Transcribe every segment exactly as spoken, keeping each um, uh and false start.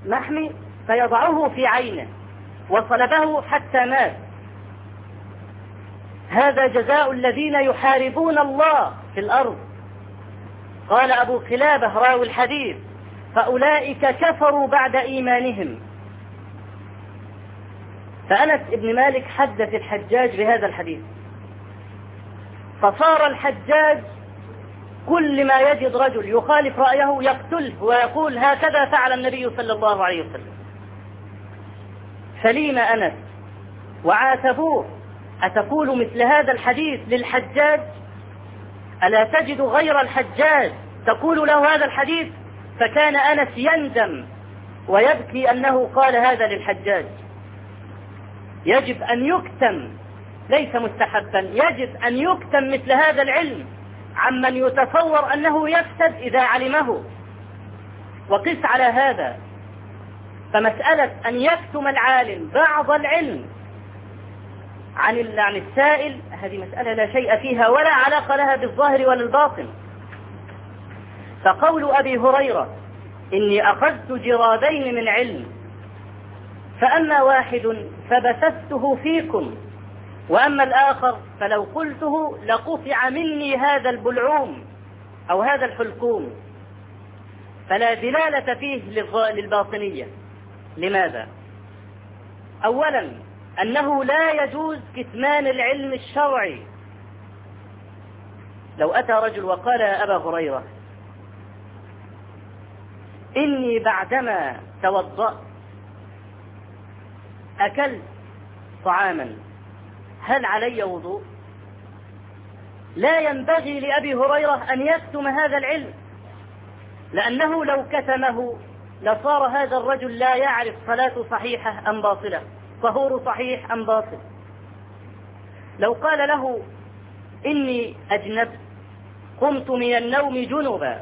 محمي فيضعه في عينه وصلبه حتى مات. هذا جزاء الذين يحاربون الله في الأرض. قال أبو قلابة راوي الحديث: فأولئك كفروا بعد إيمانهم. فأنس بن مالك حدث الحجاج بهذا الحديث، فصار الحجاج كل ما يجد رجل يخالف رأيه يقتله ويقول: هكذا فعل النبي صلى الله عليه وسلم. فليم أنس وعاتبوه: أتقول مثل هذا الحديث للحجاج؟ ألا تجد غير الحجاج تقول له هذا الحديث؟ فكان أنس يندم ويبكي أنه قال هذا للحجاج. يجب أن يكتم، ليس مستحبا، يجب أن يكتم مثل هذا العلم عمن يتصور أنه يفسد إذا علمه. وقس على هذا، فمسألة أن يكتم العالم بعض العلم عن عن السائل هذه مسألة لا شيء فيها ولا علاقة لها بالظاهر ولا الباطن. فقول أبي هريرة: إني أخذت جرادين من علم، فأما واحد فبثثته فيكم، وأما الآخر فلو قلته لقطع مني هذا البلعوم أو هذا الحلقوم، فلا دلالة فيه للباطنية. لماذا؟ أولا أنه لا يجوز كتمان العلم الشرعي. لو أتى رجل وقال يا أبا هريرة: إني بعدما توضأت أكلت طعاما، هل علي وضوء؟ لا ينبغي لأبي هريرة أن يكتم هذا العلم، لأنه لو كتمه لصار هذا الرجل لا يعرف صلاته صحيحة أم باطلة، طهور صحيح أم باطل. لو قال له: إني أجنبت، قمت من النوم جنبا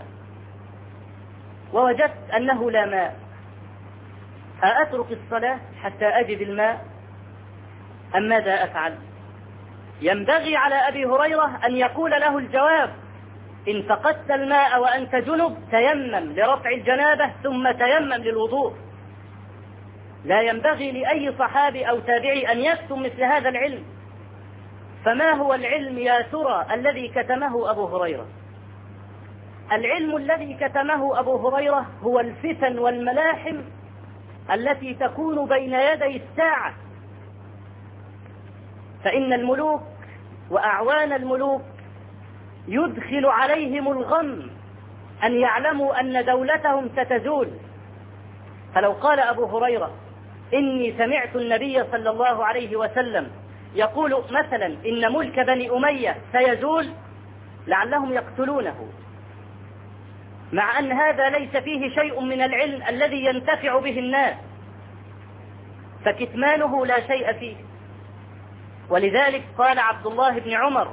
ووجدت أنه لا ماء، أأترك الصلاة حتى أجد الماء أم ماذا أفعل؟ ينبغي على أبي هريرة أن يقول له الجواب: إن فقدت الماء وأنت جنب تيمم لرفع الجنابة ثم تيمم للوضوء. لا ينبغي لأي صحابي أو تابعي أن يكتم مثل هذا العلم. فما هو العلم يا ترى الذي كتمه أبو هريرة؟ العلم الذي كتمه أبو هريرة هو الفتن والملاحم التي تكون بين يدي الساعة. فإن الملوك وأعوان الملوك يدخل عليهم الغم أن يعلموا أن دولتهم ستزول. فلو قال أبو هريرة: إني سمعت النبي صلى الله عليه وسلم يقول مثلا إن ملك بني أمية سيزول، لعلهم يقتلونه، مع أن هذا ليس فيه شيء من العلم الذي ينتفع به الناس، فكتمانه لا شيء فيه. ولذلك قال عبد الله بن عمر: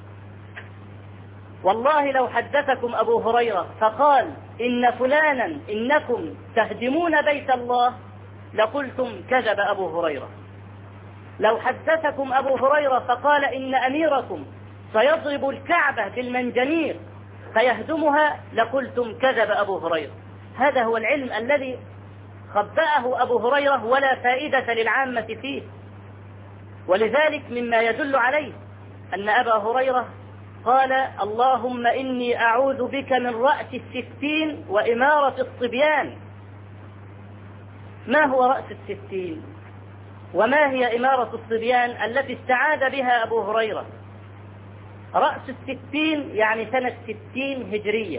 والله لو حدثكم أبو هريرة فقال إن فلانا إنكم تهدمون بيت الله لقلتم كذب أبو هريرة. لو حدثكم أبو هريرة فقال إن أميركم سيضرب الكعبة بالمنجنيق فيهدمها لقلتم كذب أبو هريرة. هذا هو العلم الذي خبأه أبو هريرة ولا فائدة للعامة فيه. ولذلك مما يدل عليه أن أبا هريرة قال: اللهم إني أعوذ بك من رأس الستين وإمارة الصبيان. ما هو رأس الستين وما هي إمارة الصبيان التي استعاذ بها أبو هريرة؟ رأس الستين يعني سنة ستين هجرية.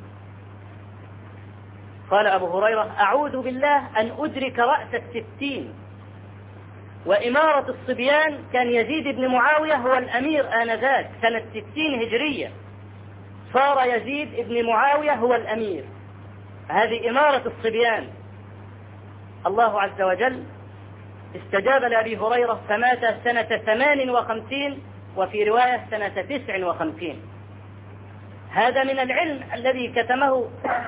قال أبو هريرة: أعوذ بالله أن أدرك رأس الستين. وإمارة الصبيان كان يزيد بن معاوية هو الأمير آنذاك سنة ستين هجرية، صار يزيد بن معاوية هو الأمير. هذه إمارة الصبيان. الله عز وجل استجاب لأبي هريرة فمات سنة ثمان وخمسين، وفي رواية سنة تسع وخمسين. هذا من العلم الذي كتمه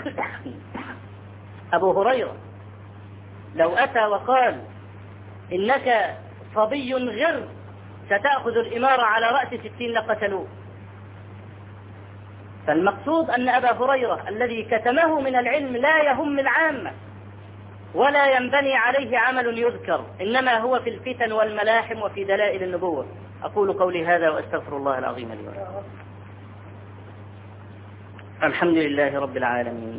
أبو هريرة. لو أتى وقال: إنك صبي غر ستأخذ الإمارة على رأس ستين لقتلوه. فالمقصود أن أبا هريرة الذي كتمه من العلم لا يهم العامة، ولا ينبني عليه عمل يذكر، إنما هو في الفتن والملاحم وفي دلائل النبوة. أقول قولي هذا وأستغفر الله العظيم لي ولكم. الحمد لله رب العالمين،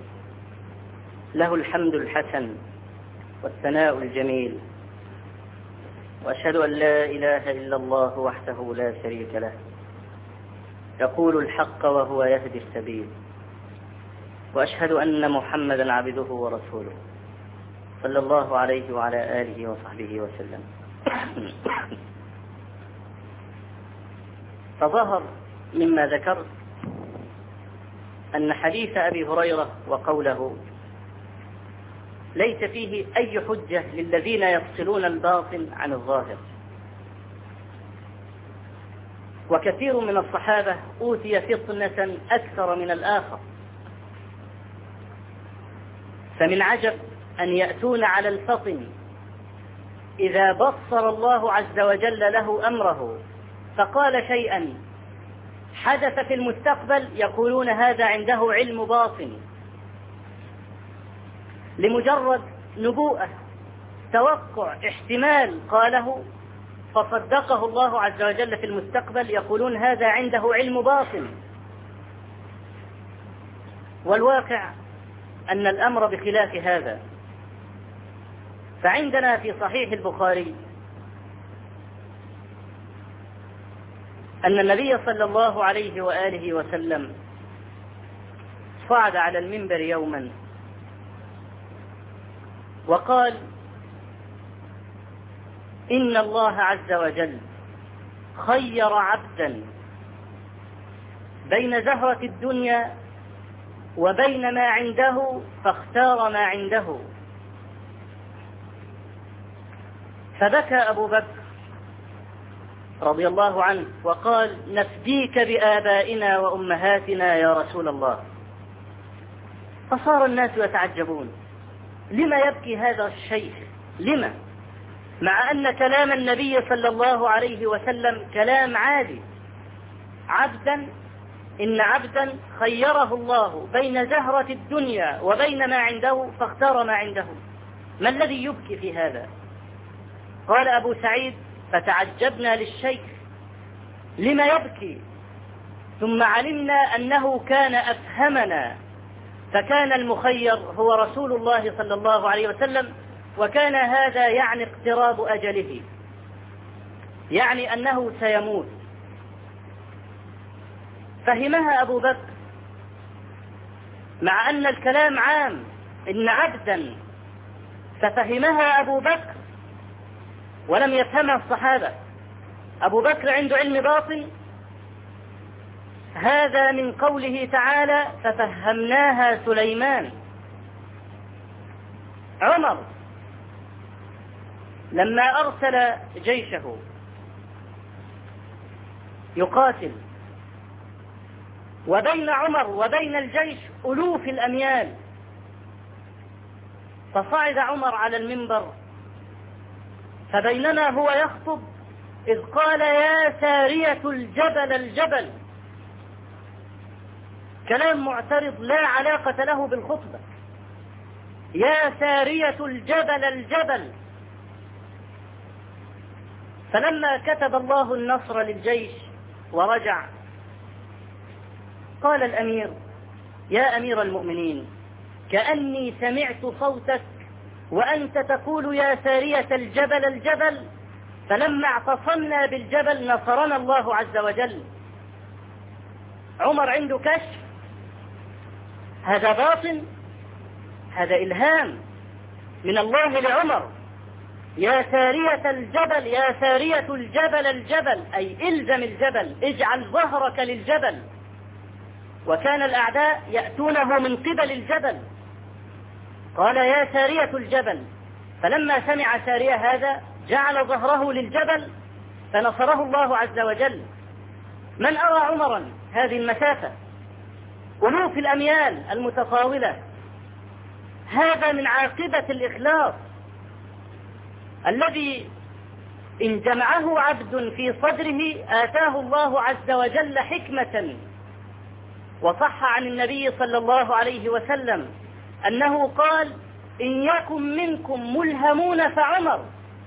له الحمد الحسن والثناء الجميل، وأشهد أن لا إله إلا الله وحده لا شريك له، يقول الحق وهو يهدي السبيل، وأشهد أن محمدا عبده ورسوله صلى الله عليه وعلى آله وصحبه وسلم. فظهر مما ذكرت أن حديث أبي هريرة وقوله ليس فيه أي حجة للذين يفصلون الباطن عن الظاهر. وكثير من الصحابة أوتي فطنة أكثر من الآخر، فمن عجب أن يأتون على الفطن إذا بصر الله عز وجل له أمره فقال شيئا حدث في المستقبل يقولون هذا عنده علم باطن، لمجرد نبوءة توقع احتمال قاله فصدقه الله عز وجل في المستقبل يقولون هذا عنده علم باطن. والواقع أن الأمر بخلاف هذا. فعندنا في صحيح البخاري أن النبي صلى الله عليه وآله وسلم صعد على المنبر يوما وقال إن الله عز وجل خير عبدا بين زهرة الدنيا وبين ما عنده فاختار ما عنده. فبكى أبو بكر رضي الله عنه وقال نفديك بآبائنا وأمهاتنا يا رسول الله. فصار الناس يتعجبون لما يبكي هذا الشيخ، لما، مع أن كلام النبي صلى الله عليه وسلم كلام عادي. عبدا إن عبدا خيره الله بين زهرة الدنيا وبين ما عنده فاختار ما عنده، ما الذي يبكي في هذا؟ قال أبو سعيد فتعجبنا للشيخ لما يبكي، ثم علمنا أنه كان أفهمنا، فكان المخير هو رسول الله صلى الله عليه وسلم، وكان هذا يعني اقتراب أجله، يعني أنه سيموت. فهمها أبو بكر مع أن الكلام عام إن عبدا، ففهمها أبو بكر ولم يفهمها الصحابة. أبو بكر عنده علم باطن، هذا من قوله تعالى ففهمناها سليمان. عمر لما أرسل جيشه يقاتل وبين عمر وبين الجيش ألوف الأميال، فصعد عمر على المنبر فبينما هو يخطب إذ قال يا سارية الجبل الجبل، كلام معترض لا علاقة له بالخطبة، يا سارية الجبل الجبل. فلما كتب الله النصر للجيش ورجع قال الأمير يا أمير المؤمنين كأني سمعت صوتك وأنت تقول يا سارية الجبل الجبل، فلما اعتصمنا بالجبل نصرنا الله عز وجل. عمر عنده كشف، هذا باطن، هذا إلهام من الله لعمر. يا سارية الجبل يا سارية الجبل الجبل، أي إلزم الجبل، اجعل ظهرك للجبل. وكان الأعداء يأتونه من قبل الجبل، قال يا سارية الجبل، فلما سمع سارية هذا جعل ظهره للجبل فنصره الله عز وجل. من أرى عمرا هذه المسافة، ألوف الأميال المتطاولة، هذا من عاقبة الإخلاص الذي إن جمعه عبد في صدره آتاه الله عز وجل حكمة. وصح عن النبي صلى الله عليه وسلم أنه قال إن يكن منكم ملهمون فعمر،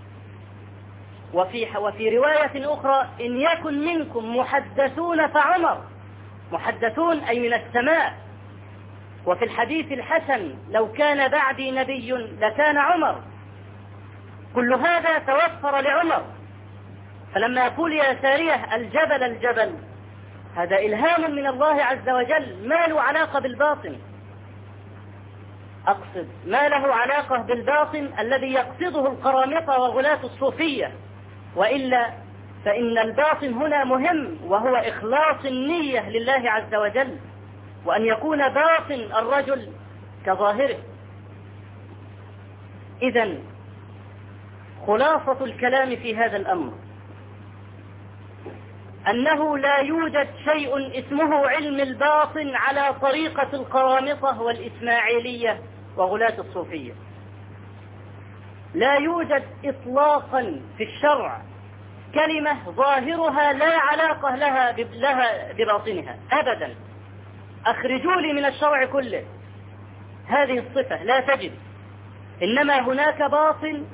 وفي وفي رواية أخرى إن يكن منكم محدثون فعمر، محدثون أي من السماء. وفي الحديث الحسن لو كان بعدي نبي لكان عمر. كل هذا توفر لعمر. فلما يقول يا سارية الجبل الجبل، هذا إلهام من الله عز وجل، ما له علاقة بالباطن. أقصد ما له علاقة بالباطن الذي يقصده القرامطة وغلاة الصوفية، وإلا فإن الباطن هنا مهم، وهو إخلاص النية لله عز وجل، وأن يكون باطن الرجل كظاهره. إذن خلاصة الكلام في هذا الأمر أنه لا يوجد شيء اسمه علم الباطن على طريقة القرامطة والإسماعيلية وغلاة الصوفية. لا يوجد إطلاقا في الشرع كلمة ظاهرها لا علاقة لها لها بباطنها أبدا. أخرجوا لي من الشرع كله هذه الصفة، لا تجد. إنما هناك باطن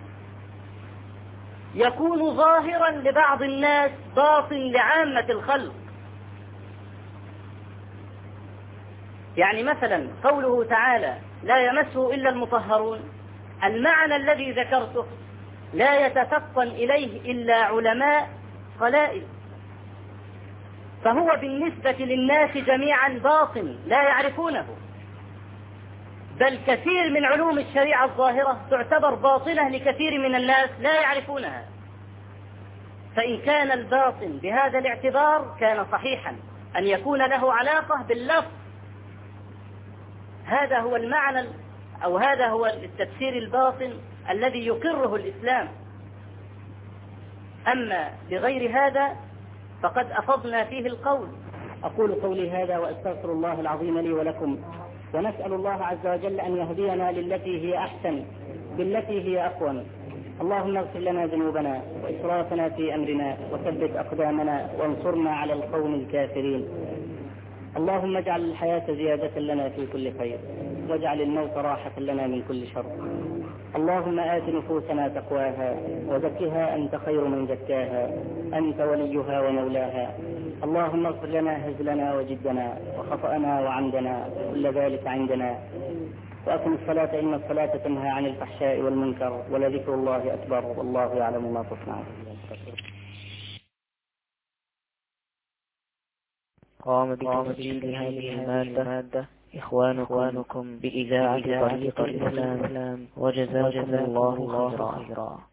يكون ظاهرا لبعض الناس، باطن لعامة الخلق. يعني مثلا قوله تعالى لا يمسه إلا المطهرون، المعنى الذي ذكرته لا يتفطن إليه إلا علماء قلائل، فهو بالنسبة للناس جميعا باطن لا يعرفونه، بل كثير من علوم الشريعة الظاهرة تعتبر باطنة لكثير من الناس لا يعرفونها. فإن كان الباطن بهذا الاعتبار كان صحيحا أن يكون له علاقة باللفظ. هذا هو المعنى أو هذا هو التفسير الباطن الذي يقره الإسلام. أما بغير هذا فقد أفضنا فيه القول. أقول قولي هذا وأستغفر الله العظيم لي ولكم، ونسأل الله عز وجل أن يهدينا للتي هي أحسن بالتي هي أقوم. اللهم اغفر لنا ذنوبنا وإسرافنا في أمرنا وثبت أقدامنا وانصرنا على القوم الكافرين. اللهم اجعل الحياة زيادة لنا في كل خير، واجعل الموت راحة لنا من كل شر. اللهم آت نفوسنا تقواها وزكها أنت خير من زكاها، أنت وليها ومولاها. اللهم اغفر لنا هزلنا وجدنا وخطأنا وعمدنا كل ذلك عندنا، وأقم الصلاة إن الصلاة تنهى عن الفحشاء والمنكر، ولذكر الله أكبر والله يعلم ما تصنعون. قام بتسجيل هذه المادة إخوانكم بإذاعة طريق الإسلام، وجزاكم الله خيرا.